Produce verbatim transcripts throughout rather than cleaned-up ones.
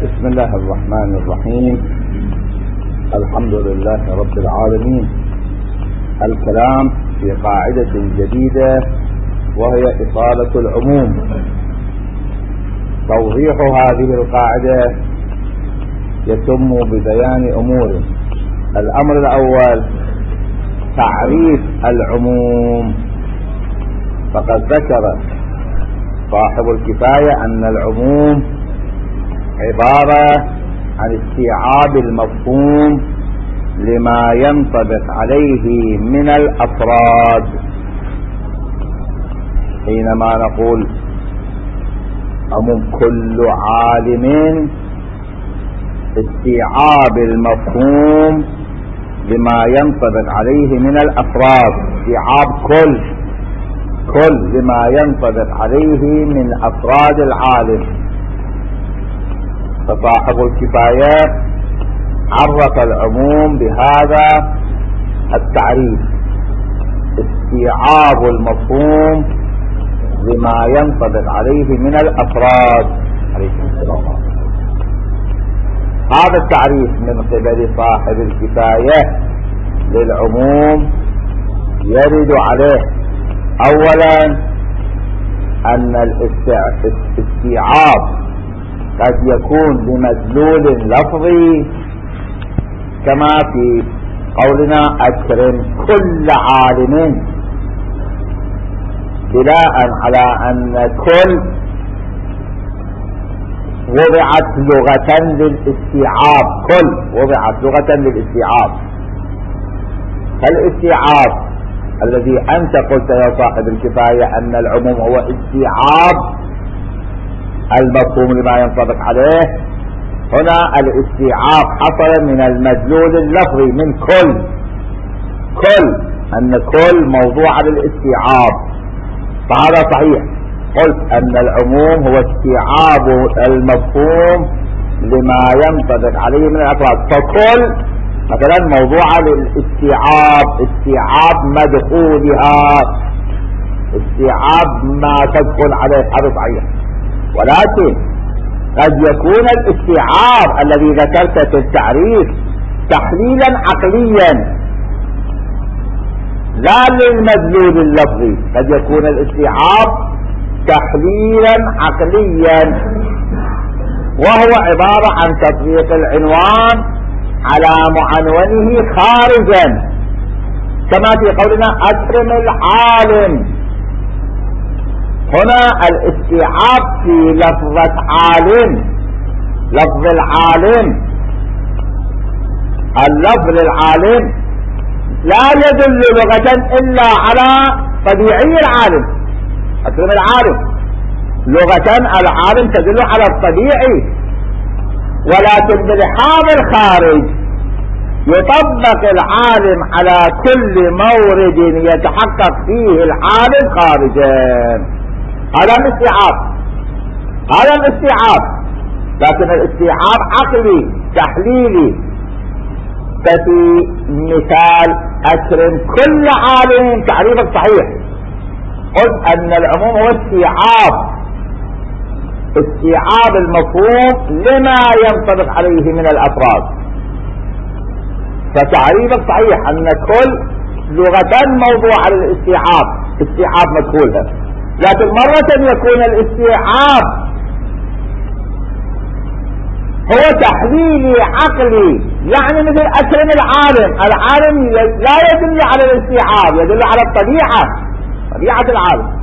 بسم الله الرحمن الرحيم. الحمد لله رب العالمين. الكلام في قاعدة جديدة وهي إطالة العموم. توضيح هذه القاعدة يتم ببيان أمور. الأمر الأول تعريف العموم. فقد ذكر صاحب الكفاية أن العموم عبارة عن استيعاب المفهوم لما ينطبق عليه من الأفراد. حينما نقول عموم كل عالم، استيعاب المفهوم لما ينطبق عليه من الأفراد، استيعاب كل كل لما ينطبق عليه من أفراد العالم. فصاحب الكفاية عرف العموم بهذا التعريف: استيعاب المفهوم لما ينطبق عليه من الأفراد. هذا التعريف من قبل صاحب الكفاية للعموم يرد عليه أولا أن الاستيعاب قد يكون بمدلول لفظي، كما في قولنا أكرم كل عالم، بناء على أن كل وضعت لغة للاستيعاب، كل وضعت لغة للاستيعاب. فالاستيعاب الذي أنت قلت يا صاحب الكفاية أن العموم هو استيعاب المفهوم لما ينطبق عليه، هنا الاستيعاب حصل من المدلول اللفظي من كل كل أن كل موضوع للاستيعاب، فهذا صحيح. قلت أن العموم هو استيعاب المفهوم لما ينطبق عليه من الأفراد. فكل مثلا موضوع للاستيعاب، استيعاب مدخولها، استيعاب ما تدخل عليه، هذا صحيح. ولكن قد يكون الاستيعاب الذي ذكرته في التعريف تحليلا عقليا لا للمدلول اللفظي، قد يكون الاستيعاب تحليلا عقليا، وهو عبارة عن تطبيق العنوان على معنونه خارجا، كما في قولنا أكرم العالم. هنا الاستيعاب في لفظة عالم، لفظ العالم، اللفظ العالم لا يدل لغة إلا على طبيعي العالم. أكرم العالم لغة العالم تدل على الطبيعي، ولكن بلحاظ الخارج يطبق العالم على كل مورد يتحقق فيه العالم خارجا. هذا الاستيعاب، هذا الاستيعاب، لكن الاستيعاب عقلي تحليلي. ففي مثال أكرم كل عالم تعريفك صحيح، قلت أن العموم هو استيعاب استيعاب المفهوم لما ينطبق عليه من الأفراد. فتعريفك صحيح أن كل لغة موضوع للاستيعاب، استيعاب مدخولها، لكن مرة يكون الاستيعاب هو تحليلي عقلي، يعني مثل أكرم العالم، العالم لا يدل على الاستيعاب، يدل على الطبيعة، طبيعة العالم.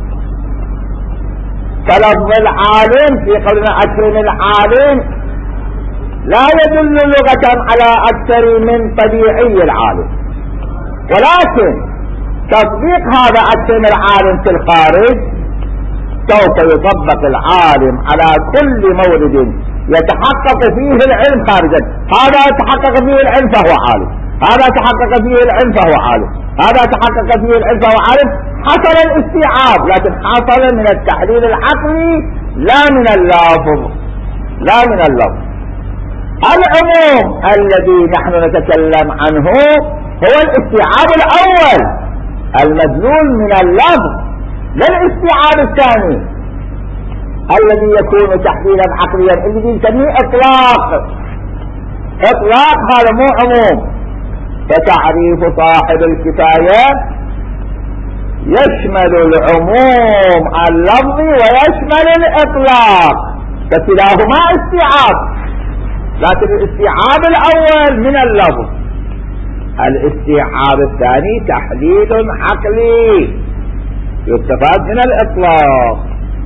كلفظ العالم في قولنا أكرم العالم لا يدل لغة على أكثر من طبيعي العالم، ولكن تطبيق هذا أكرم العالم في الخارج سوف يطبق العالم على كل مورد يتحقق فيه العلم خارجا. هذا يتحقق فيه العلم فهو عالم، هذا يتحقق فيه العلم فهو عالم، هذا يتحقق فيه العلم فهو عالم. حصل الاستيعاب، لكن حصل من التحليل العقلي لا من اللفظ، لا من اللفظ. العموم الذي نحن نتكلم عنه هو الاستيعاب الأول المدلول من اللفظ، لا الاستيعاب الثاني. الذي يكون تحليلا عقليا اللي نسميه اطلاق. اطلاق هذا مو عموم. فتعريف صاحب الكفاية يشمل العموم اللفظي ويشمل الاطلاق، فكلاهما استيعاب، لكن الاستيعاب الاول من اللفظ، الاستيعاب الثاني تحليل عقلي يستفاد من الاطلاق.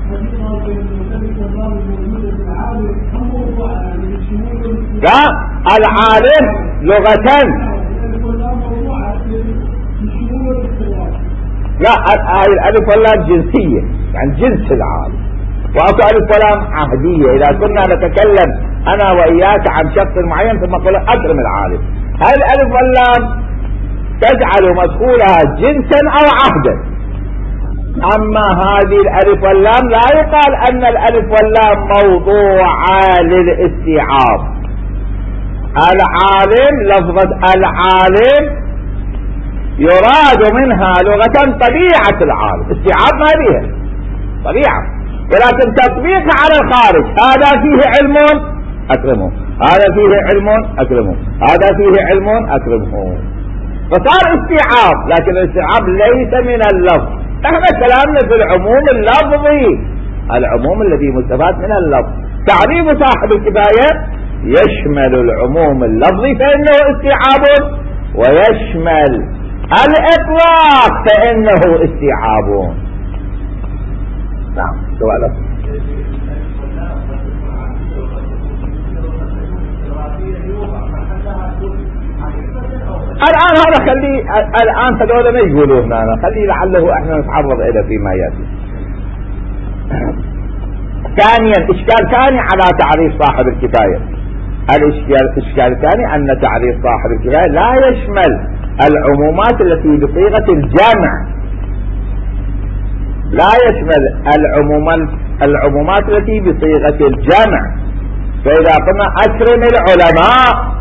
لا، العالم لغة، لا هاي الالف واللام جنسية، يعني جنس العالم، واكو الف واللام عهدية. اذا كنا نتكلم انا واياك عن شخص معين ثم قلنا اكرم العالم، هاي الالف واللام تجعل مدخولها جنسا او عهدا. اما هذه الالف واللام لا يقال ان الالف واللام موضوعة للاستيعاب. العالم، لفظة العالم يراد منها لغة طبيعة العالم، استيعاب ما بيها طبيعة، ولكن تطبيقها على الخارج، هذا فيه علم أكرمه، هذا فيه علم أكرمه، هذا فيه علم أكرمه، فصار استيعاب. لكن الاستيعاب ليس من اللفظ، احنا كلامنا في العموم اللفظي، العموم الذي مستفاد من اللفظ. تعريف صاحب الكفاية يشمل العموم اللفظي فإنه استيعاب، ويشمل الإطلاق فإنه استيعاب. نعم، سؤالك. الآن هذا خلي الآن هذول ما يقولون هنا، خلي لعله احنا نتعرض إلى فيما يأتي. ثانيا، إشكال ثاني على تعريف صاحب الكفاية. الإشكال الإشكال الثاني أن تعريف صاحب الكفاية لا يشمل العمومات التي بصيغة الجمع، لا يشمل العمومات العمومات التي بصيغة الجمع. فإذا قلنا أكرم العلماء،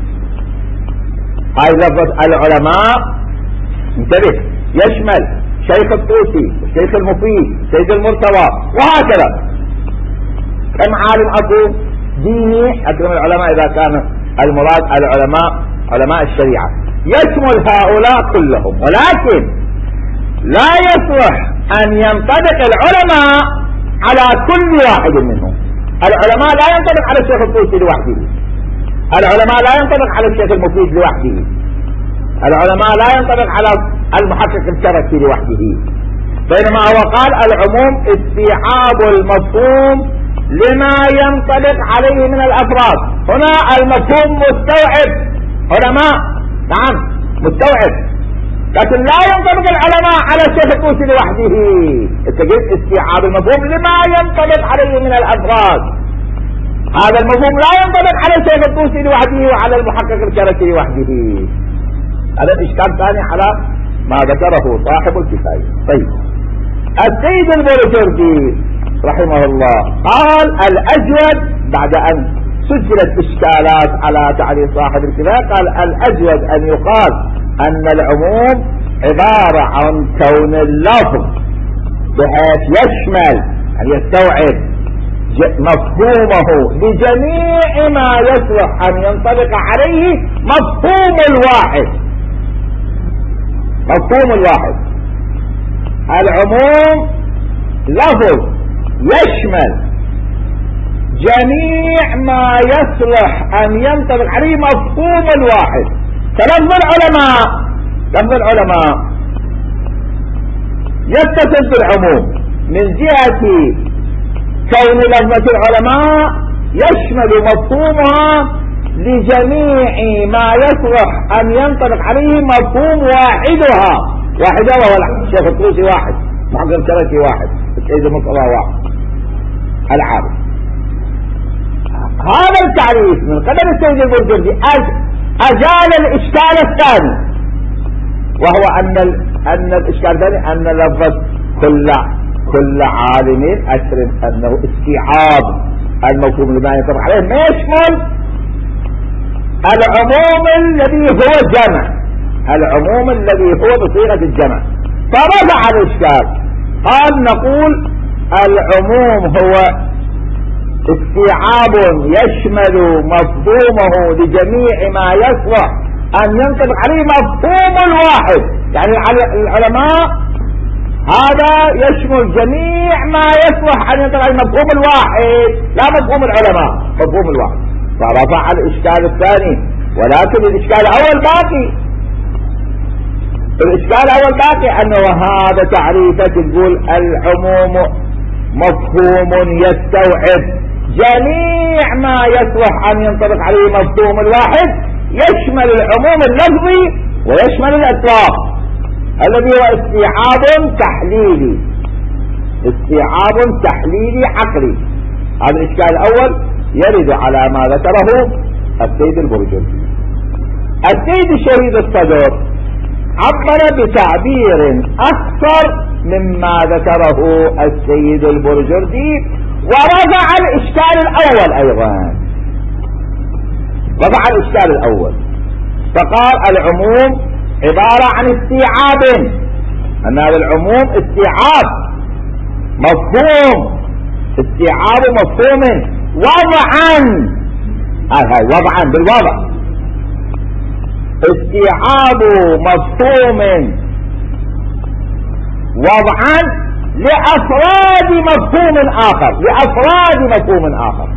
هاي لفظة العلماء انتبه يشمل شيخ الطوسي، الشيخ المفيد، سيد المرتضى، وهكذا. كم عالم أكو ديني أكرم العلماء إذا كان المراد العلماء علماء الشريعة، يشمل هؤلاء كلهم. ولكن لا يصلح أن ينطبق العلماء على كل واحد منهم. العلماء لا ينطبق على الشيخ الطوسي لوحده، العلماء لا ينطبق على الشيخ المفيد لوحده، العلماء لا ينطبق على المحقق الشركي لوحده. بينما هو قال العموم استيعاب المفهوم لما ينطبق عليه من الأفراد. هنا المفهوم مستوعب، علماء نعم مستوعب، لكن لا ينطبق العلماء على الشيخ الطوسي لوحده. تجد استيعاب المفهوم لما ينطبق عليه من الأفراد. هذا المفهوم لا ينطبق على الشيخ الطوسي لوحده وعلى المحقق الشركي لوحده. هذا الإشكال ثاني على ما ذكره صاحب الكفاية. طيب، السيد البولشردي رحمه الله قال الأجود بعد أن سجلت إشكالات على تعريف صاحب الكفاية، قال الأجود أن يقال أن العموم عبارة عن كون اللفظ بحيث يشمل أن يستوعب مفهومه لجميع ما يصلح أن ينطبق عليه مفهوم الواحد. مفهوم الواحد، العموم لفظ يشمل جميع ما يصلح أن ينطبق عليه مفهوم الواحد. فلفظ العلماء، لفظ العلماء يتصل بالعموم من جهة كون لفظة العلماء يشمل مفهومها لجميع ما يصلح أن ينطبق عليه مفهوم واحدها. واحدة وهو الشيخ الطوسي واحد، محقق الشركي واحد، السيد المرتضى واحد، العارف. هذا التعريف من قبل السيد البولشردي أزال الإشكال الثاني، وهو أن أن الإشكال الثاني أن لفظ كل كل عالم أكرم أنه استيعاب المفهوم لما ينطبق عليه ما يشمل العموم الذي هو جمع، العموم الذي هو بصيغة الجمع. فرفع الإشكال، قال نقول العموم هو استيعاب يشمل مفهومه لجميع ما يصلح ان ينطبق عليه مفهوم الواحد. يعني العلماء هذا يشمل جميع ما يصلح ان ينطبق عليه مفهوم الواحد، لا مفهوم العلماء، مفهوم الواحد. فرفع الاشكال الثاني، ولكن الاشكال الاول باقي. الاشكال الاول باقي انه هذا تعريفك تقول العموم مفهوم يستوعب جميع ما يصلح ان ينطبق عليه مفهوم الواحد، يشمل العموم اللفظي ويشمل الاطلاق الذي هو استيعاب تحليلي، استيعاب تحليلي عقلي. هذا الاشكال الاول يرد على ما ذكره السيد البرجردي. السيد الشهيد الصدر عبر بتعبير اكثر مما ذكره السيد البرجردي، ورفع الاشكال الاول ايضا، رفع الاشكال الاول فقال العموم عبارة عن استيعاب، ان هذا العموم استيعاب مفهوم، استيعاب مفهوم وضعا، هاي وضعا بالوضع، استيعاب مفهوم وضعا لأفراد مفهوم آخر، لأفراد مفهوم آخر.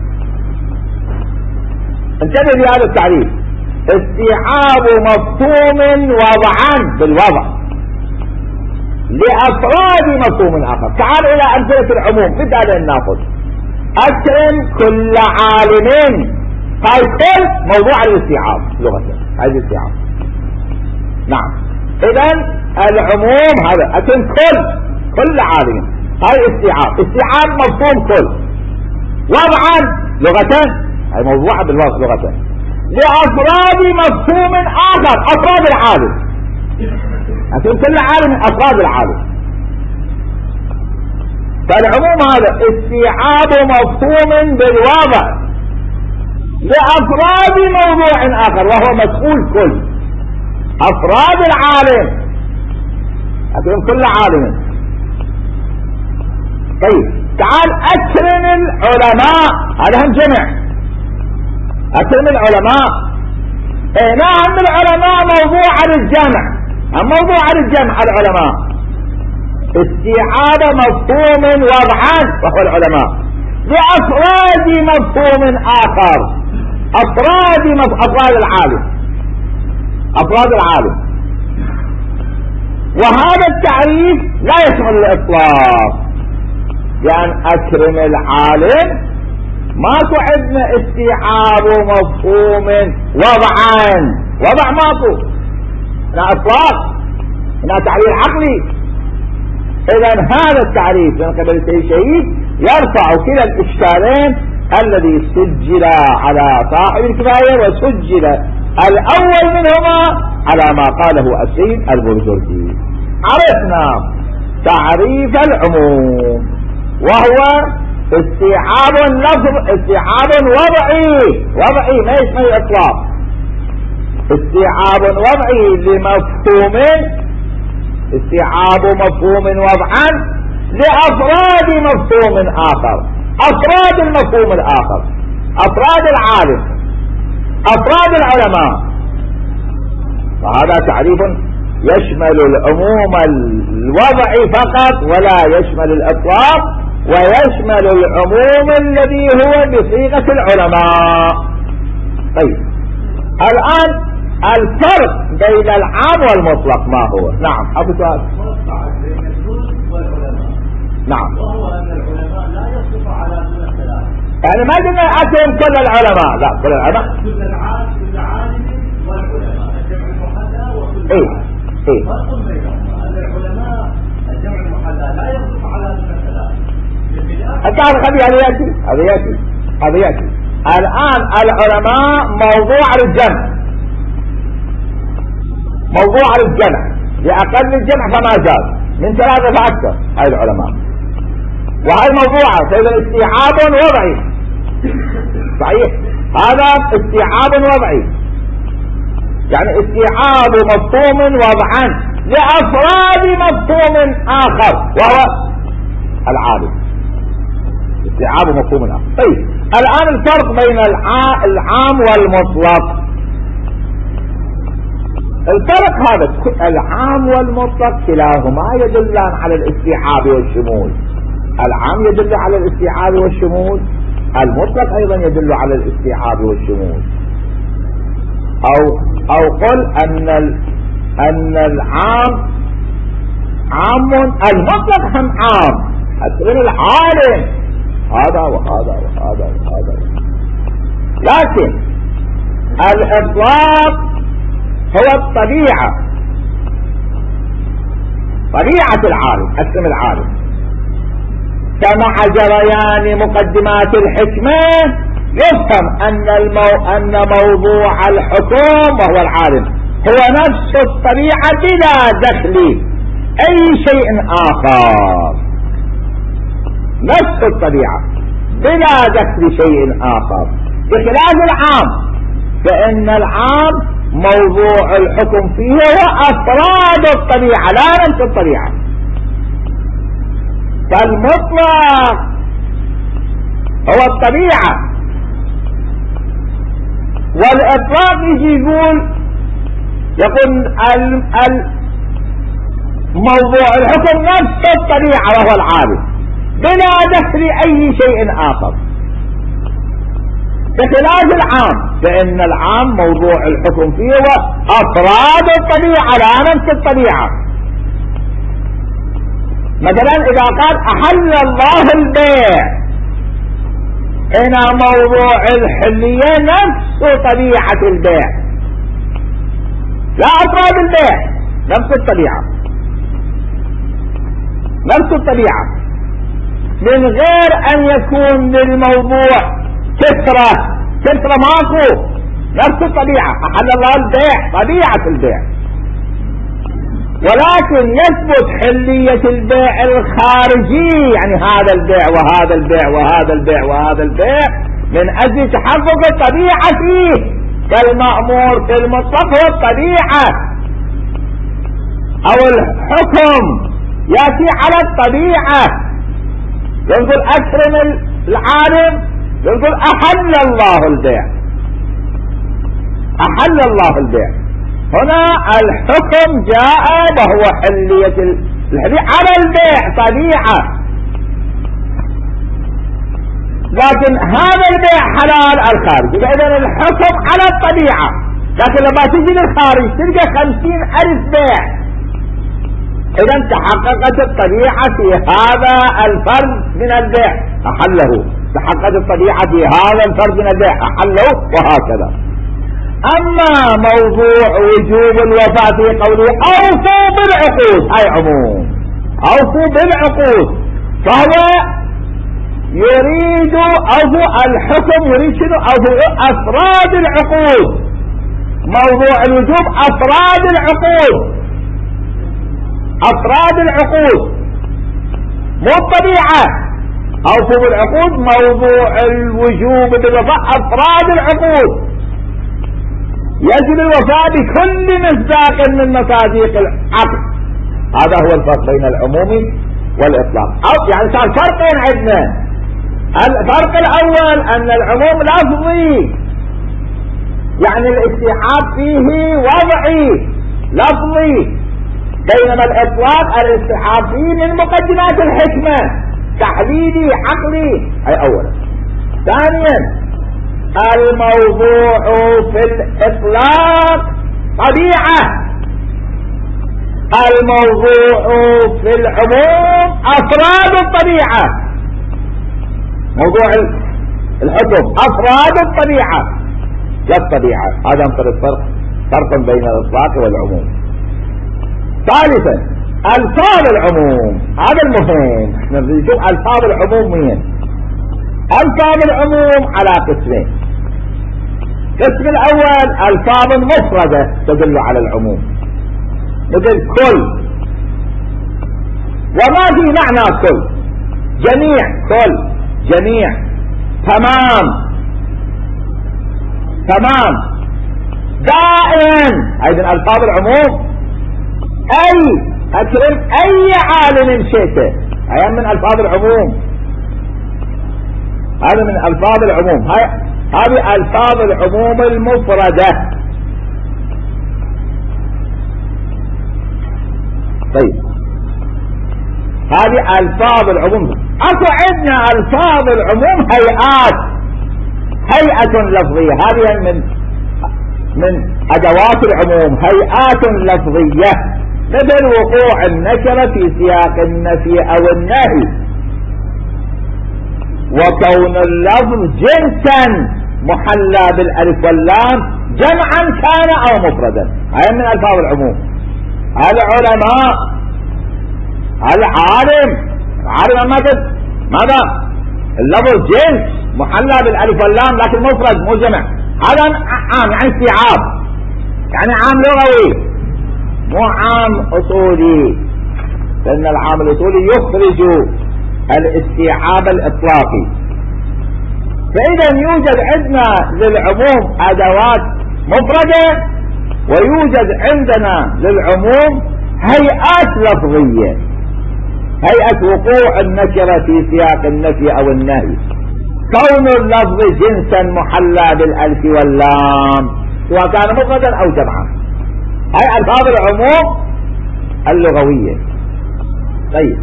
انتبه لهذا التعريف، استيعاب مفهوم وضعا بالوضع لأفراد مفهوم آخر. تعال إلى أمثلة العموم بدأ ناخذ. أكرم كل عالم، هاي كل موضوع الاستيعاب لغة، هاي الاستيعاب. نعم، إذن العموم هذا أكرم كل كل عالم، هاي استيعاب، استيعاب مفهوم كل. وضعا لغة، هاي موضوع بالوضع لغة لأفراد مفهوم آخر، أفراد العالم، أكرم كل عالم أفراد العالم. فالعموم هذا استيعاب مفهوم بالوضع لأفراد موضوع آخر وهو مسؤول كل، أفراد العالم، أكرم كل عالم. طيب تعال أكرم العلماء، هذا هم جمع، أكرم العلماء. إيه نعم، العلماء موضوع للجمع، موضوع للجمع العلماء، استيعاب مفهوم وضعا وهو العلماء لأفراد مفهوم آخر، أفراد مف... أفراد العالم، أفراد العالم. وهذا التعريف لا يشمل الإطلاق، لأن أكرم العالم ماكو عندنا استيعاب مفهوم وضعا، وضع ماكو، لا إطلاق، لا تعريف عقلي. إذن هذا التعريف من قبل السيد الشهيد يرفع كلا الإشكالين الذي سجل على صاحب الكفاية وسجل الأول منهما على ما قاله السيد البرجردي. عرفنا تعريف العموم وهو استيعاب لفظ، استيعاب وضعي، وضعي ما يشمل الإطلاق، استيعاب وضعي لمفهوم، استيعاب مفهوم وضعا لأفراد مفهوم آخر، أفراد المفهوم الآخر، أفراد العالم، أفراد العلماء. فهذا تعريف يشمل العموم الوضعي فقط ولا يشمل الإطلاق، ويشمل العموم الذي هو بصيغة العلماء. طيب الآن الفرق بين العام والمطلق ما هو؟ نعم أبو سؤال. نعم، وهو أن العلماء لا يصف على دون الثلاث، يعني ما قلنا أكرم كل العلماء، لا كل العلماء، كل العالم، كل عالم والعلماء، الجمع المحلى وكل ايه عالم. ايه فرق بينهما أن العلماء الجمع المحلى لا يصف على دون الثلاث. التعريف هذا يأتي هذا يأتي هذا يأتي. الآن العلماء موضوع للجمع، موضوع للجمع، لأقل الجمع فما زاد من ثلاثة فأكثر، هاي العلماء، وهي موضوعة. فإذا استيعاب وضعي، صحيح، هذا استيعاب وضعي، يعني استيعاب مفهوم وضعا لأفراد مفهوم آخر وهو العالم، استيعاب مفهوم الأصل. طيب الآن الفرق بين العام والمطلق. الفرق هذا، العام والمطلق كلاهما يدلان على الاستيعاب والشمول. العام يدل على الاستيعاب والشمول، المطلق أيضا يدل على الاستيعاب والشمول. أو أو قل أن أن العام عام، المطلق هم عام، أتبين العالم هذا وهذا وهذا وهذا. لكن الإطلاق هو الطبيعة، طبيعة العالم، اسم العالم. فمع جريان مقدمات الحكمة يفهم أن المو... أن موضوع الحكم وهو العالم هو نفس الطبيعة بلا دخل أي شيء آخر، نفس الطبيعة بلا دخل شيء آخر، بخلاف العام فإن العام موضوع الحكم فيه هو أفراد الطبيعة لا نفس الطبيعة. فالمطلق هو الطبيعة، والإطلاق يجي يقول يقول ال ال موضوع الحكم نفس الطبيعة وهو العالم بلا دخل أي شيء آخر، بخلاف العام فإن العام موضوع الحكم فيه هو أفراد الطبيعة لا نفس الطبيعة. مثلا إذا قال أحل الله البيع، هنا موضوع الحلية نفس طبيعة البيع لا أفراد البيع، نفس الطبيعة نفس الطبيعة من غير أن يكون للموضوع كثرة كثرة ماكو، نفس الطبيعة. أحل الله البيع طبيعة البيع، ولكن يثبت حلية البيع الخارجي، يعني هذا البيع وهذا البيع وهذا البيع وهذا البيع من أجل تحقق الطبيعة فيه، كالمأمور في المطلق هو الطبيعة، أو الحكم يأتي على الطبيعة. يقول أكرم العالم، يقول أحل الله البيع، أحل الله البيع. هنا الحكم جاء وهو حلية الحلية على البيع طبيعة، لكن هذا البيع حلال الخارج، إذن الحكم على الطبيعة. لكن لما تجي للخارج تلقى خمسين ألف بيع، إذن تحققت الطبيعة في هذا الفرد من البيع أحله، تحققت الطبيعة في هذا الفرد من البيع أحله، وهكذا. أما موضوع وجوب الوفاء في قوله أوفوا بالعقود، أي عموم أوفوا بالعقود، فهو يريد أو الحكم يريد شنو؟ أو أفراد العقود. موضوع الوجوب أفراد العقود، أفراد العقود مو الطبيعة. أوفوا بالعقود موضوع الوجوب بالوفاء أفراد العقود، يجب الوفاء بكل مصداق من مصادق العقد. هذا هو الفرق بين العموم والإطلاق، أو يعني صار فرقين عندنا. الفرق الأول أن العموم لفظي، يعني الاستيعاب فيه وضعي لفظي، بينما الإطلاق الاستيعاب فيه من مقدمات الحكمة، تحليلي عقلي. أي أولا. ثانيا الموضوع في الإطلاق طبيعة، الموضوع في العموم أفراد الطبيعة. موضوع الحكم أفراد الطبيعة لا الطبيعة. هذا مثل الفرق، فرق بين الإطلاق والعموم. ثالثا ألفاظ العموم، هذا المهم، احنا بنشوف ألفاظ العموم مين. ألفاظ العموم على قسمين. القسم الأول ألفاظ مفردة تدل على العموم، مثل كل، وما في معنى كل، جميع، كل، جميع، تمام، تمام، دائما، أيضا ألفاظ العموم. أي أكرم أي عالم شئته، هي من ألفاظ العموم، هذا من ألفاظ العموم، هذه ألفاظ العموم المفردة. طيب هذه ألفاظ العموم. أكو عندنا ألفاظ العموم هيئات، هيئة لفظية، هذه من من أدوات العموم، هيئات لفظية، مثل وقوع النكرة في سياق النفي أو النهي، وكون اللفظ جنسا محلى بالألف واللام جمعا كان أو مفردا، هذه من ألفاظ العموم. هذا علماء، هذا عالم، عالم ماذا ماذا اللفظ جنس محلى بالألف واللام لكن مفرد مو جمع، هذا عام يعني استيعاب، يعني عام لغوي مو عام أصولي، لأن العام الأصولي يخرج الاستيعاب الإطلاقي. فإذا يوجد عندنا للعموم أدوات مفردة، ويوجد عندنا للعموم هيئات لفظية، هيئة وقوع النكرة في سياق النفي أو النهي، كون اللفظ جنسا محلى بالألف واللام سواء كان مفردا أو جمعا، هي ألفاظ العموم اللغوية. طيب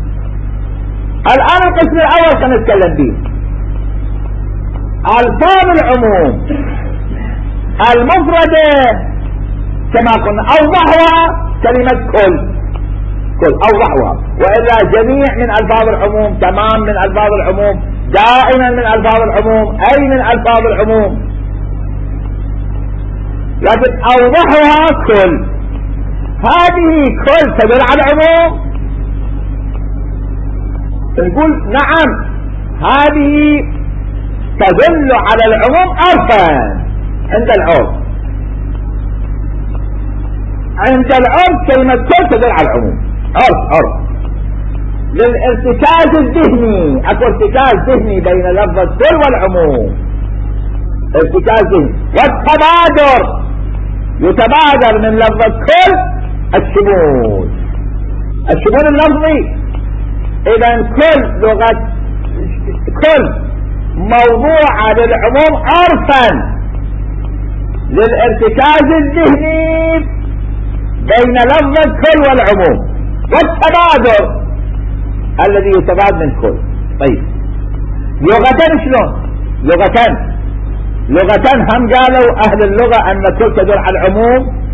الآن القسم الأول سنتكلم به، ألفاظ العموم المفردة كما قلنا أوضحها كلمة كل، كل أوضحها، وإلا جميع من ألفاظ العموم، تمام من ألفاظ العموم، دائما من ألفاظ العموم، أي من ألفاظ العموم، لكن أوضحها كل. هذه كل تدل على العموم، نقول نعم هذه تدل على العموم عرفا عند العرف، عند العرف كلمة كل تدل على العموم عرف عرف للارتكاز الذهني، اكو ارتكاز ذهني بين لفظ كل والعموم، ارتكاز ذهني، والتبادر يتبادر من لفظ كل الشمول، الشمول اللفظي. اذا كل لغة كل موضوعة للعموم عرفا للارتكاز الذهني بين لفظ كل والعموم، والتبادر الذي يتبادر من كل. طيب لغتان شلون؟ لغتان لغتان هم قالوا اهل اللغة ان كل تدل على العموم.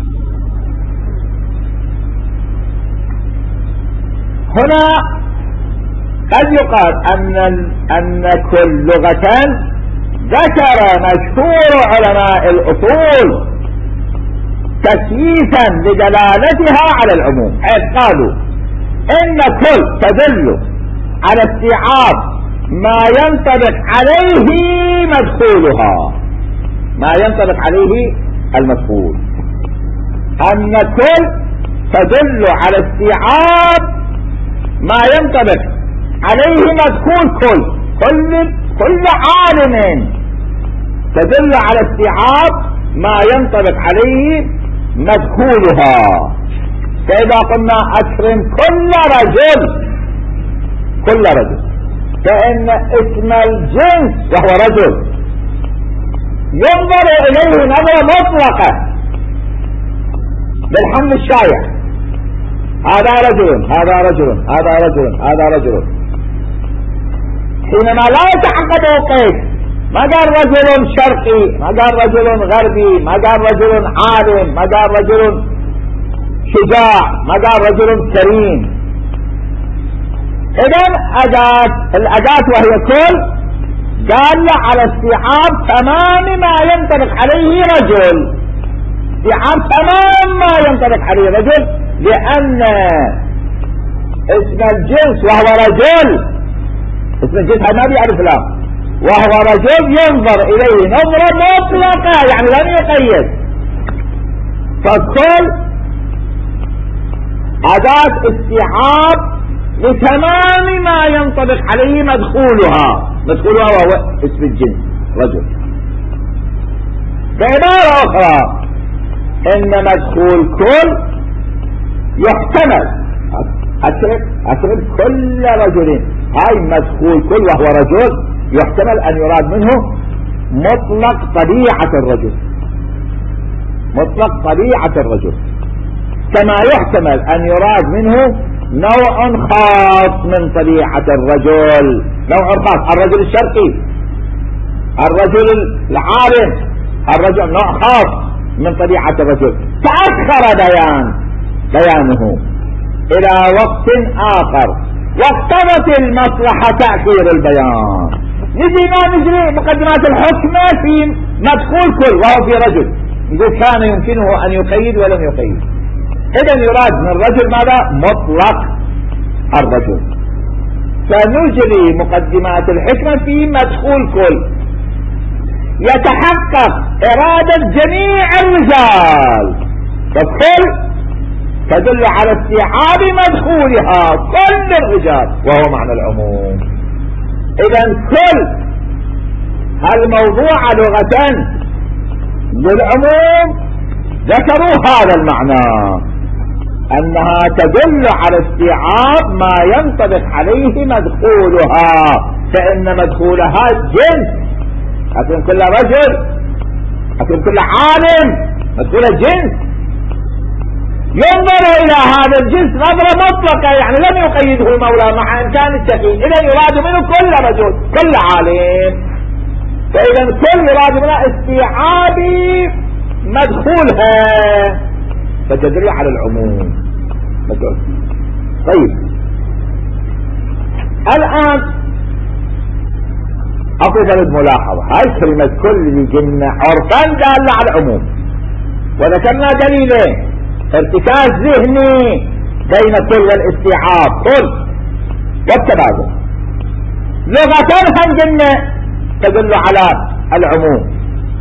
هنا قد يقال ان ان كل لغتان ذكر مشهور علماء الاصول تسييسا لدلالتها على العموم، حيث قالوا ان كل تدل على استيعاب ما ينطبق عليه مدخولها، ما ينطبق عليه المدخول، ان كل تدل على استيعاب ما ينطبق عليه مدخول كل كل كل عالم تدل على استيعاب ما ينطبق عليه مدخولها. فإذا قلنا أكرم كل رجل كل رجل، فإن اسم الجنس وهو رجل ينظر إليه نظرة مطلقة بالحمل الشائع، هذا رجل هذا رجل هذا رجل هذا رجل، حينما لا يتعقد قيد، ما قال رجل شرقي، ما قال رجل غربي، ما قال رجل عالم، ما قال رجل شجاع، ما قال رجل كريم. إذن أداة الأداة وهي كل دالة على استيعاب تمام ما ينطبق عليه رجل، استيعاب تمام ما ينطبق عليه رجل، لأن اسم الجنس وهو رجل، اسم الجنس هذا ما بيعرف لا، وهو رجل ينظر إليه نظرة مطلقة يعني لم يقيد. فكل أداة استيعاب لتمام ما ينطبق عليه مدخولها، مدخولها وهو اسم الجنس رجل. بعبارة أخرى إن مدخول كل يحتمل أكرم أكرم كل رجل. هاي مدخول كل وهو رجل يحتمل أن يراد منه مطلق طبيعة الرجل، مطلق طبيعة الرجل، كما يحتمل أن يراد منه نوع خاص من طبيعة الرجل، نوع خاص، الرجل الشرقي، الرجل العالم، الرجل نوع خاص من طبيعة الرجل تأخر بيان بيانه إلى وقت آخر واقتضت المصلحة تأخير البيان. نجي ما نجري مقدمات الحكمة في مدخول كل وهو في رجل، يقول كان يمكنه أن يقيد ولم يقيد. إذن يراد من الرجل ماذا؟ مطلق الرجل. فنجري مقدمات الحكمة في مدخول كل يتحقق إرادة جميع الرجال، فكل تدل على استيعاب مدخولها كل الرجال وهو معنى العموم. إذن كل هالموضوع لغة للعموم ذكروا هذا المعنى، أنها تدل على استيعاب ما ينطبق عليه مدخولها، فإن مدخولها جنس، أكرم كل رجل، أكرم كل عالم، مدخولها جنس ينظر إلى هذا الجنس نظرة مطلقة، يعني لم يقيده المولى مع إمكان التقييد. إذا يراد منه كل رجل كل عالم، فإذا كل يراد منه استيعاب مدخولها فتدري على العموم. طيب الآن أقول ملاحظة، هاي كلمة كل اللي قلنا عرفا دالة على العموم، وذكرنا دليلين: ارتكاز ذهني بين كل والاستيعاب كل والتبادل. لغة هم قلنا تدل على العموم،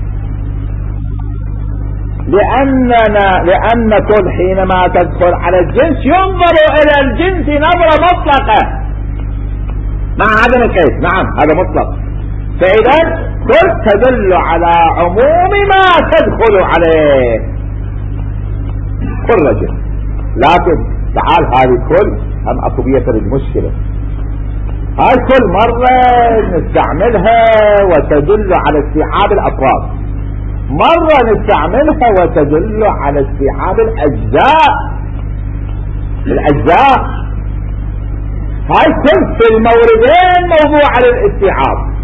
لأننا لأن كل حينما تدخل على الجنس ينظر إلى الجنس نظرة مطلقة مع عدم القيد. نعم هذا مطلق، فإذا كل تدل على عموم ما تدخل عليه كل رجل. لكن تعال هذه كل هم اكو بيها فرد مشكلة، هاي كل مرة نستعملها وتدل على استيعاب الأفراد، مرة نستعملها وتدل على استيعاب الأجزاء الأجزاء هاي كل في الموردين موضوع للاستيعاب،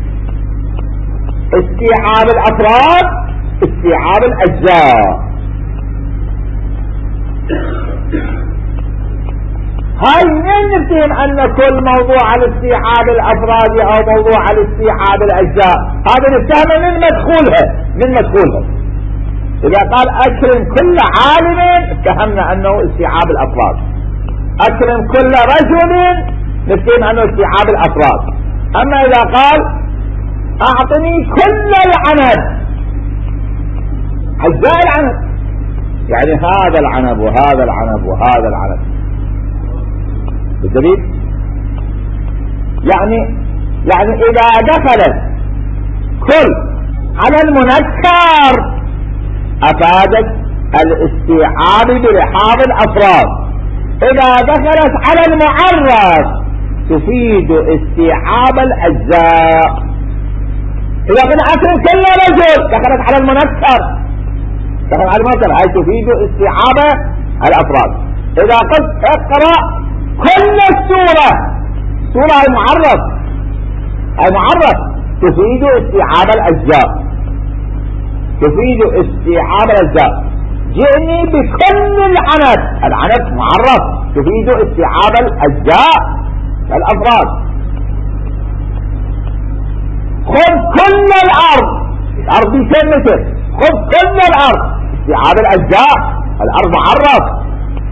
استيعاب الأفراد، استيعاب الأجزاء. هاي من نفهم أن كل موضوع الاستيعاب الأفراد أو موضوع الاستيعاب الأجزاء هذا نفهمه من مدخولها من مدخولها. إذا قال أكرم كل عالم فهمنا أنه استيعاب الأفراد، أكرم كل رجل نفهم أنه استيعاب الأفراد. أما إذا قال أعطني كل العنب أجزاء العنب، يعني هذا العنب وهذا العنب وهذا العنب بالدليل، يعني يعني إذا دخلت كل على المنكر أفادت الاستيعاب بلحاظ الأفراد، إذا دخلت على المعرف تفيد استيعاب الأجزاء. إذا قلنا أكرم كل رجل دخلت على المنكر دخل على المنكر هاي تفيد استيعاب الأفراد. إذا قلت اقرأ كل السورة، سورة المعرف المعرف تفيد استيعاب الأجزاء، تفيد استيعاب الأجزاء. جئني بكل العنب، العنب معرف تفيد استيعاب الأجزاء الأفراد. خذ كل الأرض، الأرض دي كم متر، خذ كل الأرض استيعاب الأجزاء، الأرض معرف.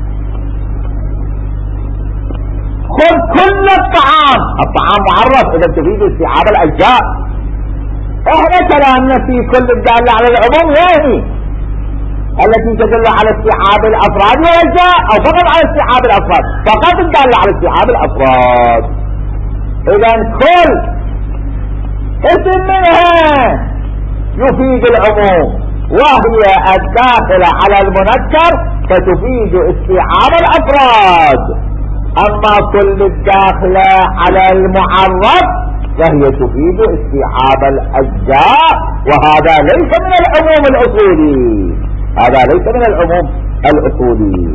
خذ كل الطعام، الطعام معرف إذا تفيد استيعاب الأجزاء. احنا كلامنا في كل الدالة على العموم يعني التي تدل على استيعاب الأفراد والأجزاء، أو فقط على استيعاب الأفراد، فقط الدالة على استيعاب الأفراد. إذا كل اسم منها يفيد العموم، وهي الداخلة على المنكر فتفيد استيعاب الأفراد. أما كل الداخلة على المعرف فهي تفيد استيعاب الأجزاء، وهذا ليس من العموم الأصولي، هذا ليس من العموم الأصولي.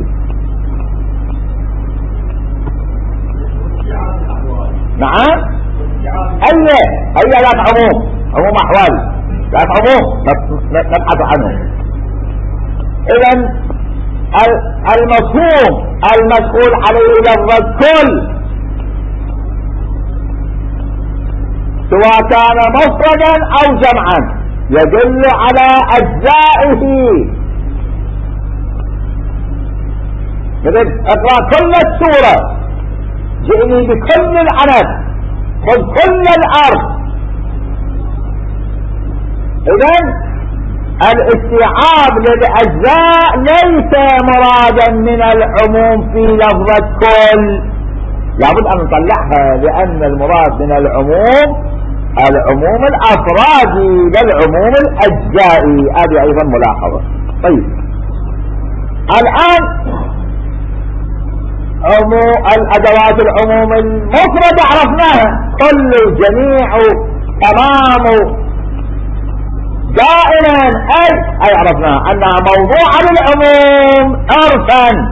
نعم. أي أي لا عموم، عموم أحوال، لا عموم نبحث عنه. إذن المفهوم المدخول عليه لفظ كل سواء كان مفردا أو جمعا يدل على أجزائه. مثل اقرأ كل السورة، جئني بكل العنب، خذ كل الأرض. إذن الاستيعاب للأجزاء ليس مرادا من العموم في لفظة كل، لابد أن نطلعها، لأن المراد من العموم العموم الأفرادي للعموم الأجزائي. هذه أيضا ملاحظة. طيب الآن عموم الأدوات العموم المفردة عرفناها، كل، جميع، تمام، دائما، أي أي عرفنا أنها موضوعة للعموم عرفا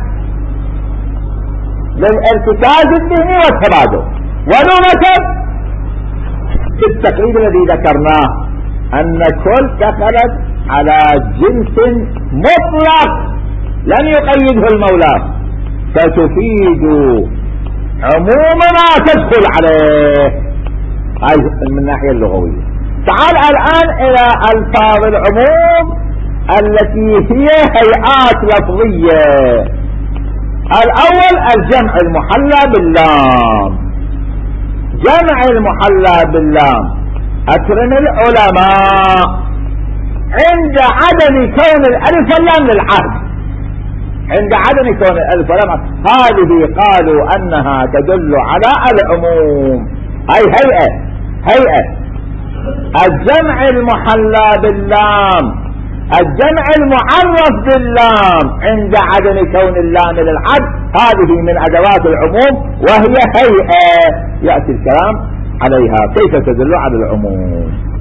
للارتكاز الذهني والتبادل، ولغة في التقييد الذي ذكرناه أن كل دخلت على جنس مطلق لن يقيده المولى، فتفيد عموم ما تدخل عليه. هاي من الناحية اللغوية. تعال الآن إلى ألفاظ العموم التي هي هيئات لفظية. الأول الجمع المحلى باللام. جمع المحلى باللام أكرم العلماء عند عدم كون الألف واللام للعهد، عند عدم كون الألف واللام، هذه قالوا أنها تدل على العموم. أي هيئة هيئة الجمع المحلى باللام، الجمع المعرف باللام عند عدم كون اللام للعد، هذه من أدوات العموم وهي هيئة يأتي الكلام عليها كيف تدل على العموم.